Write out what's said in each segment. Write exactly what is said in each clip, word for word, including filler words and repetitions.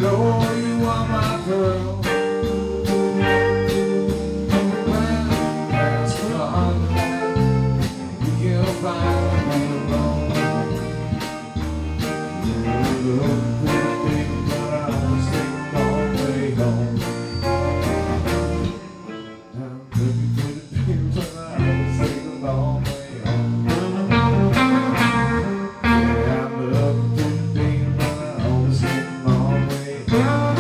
know you are my girl. When that's gone, you can find me alone. Look for the thing that I was taking all the way home. I'm looking for the thing that I was taking all the way home. Yeah, I'm looking for the thing that I was taking all the way home.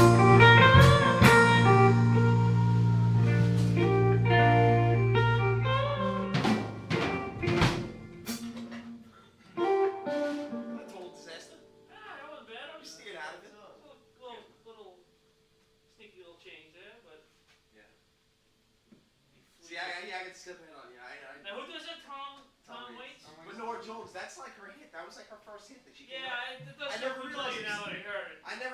That's a little disaster. Ah, that wasn't bad. I was Stick it out of it. Little, little, little sneaky little change there, but. Yeah. See, I, I, yeah, I can step in on you. I, I, Now who does that? Tom. Tom, Tom Waits. Waits. But Nora Jones, that's like her hit. That was like her first hit that she came Yeah, out. I, it does I sound never familiar realized now that I heard it. I never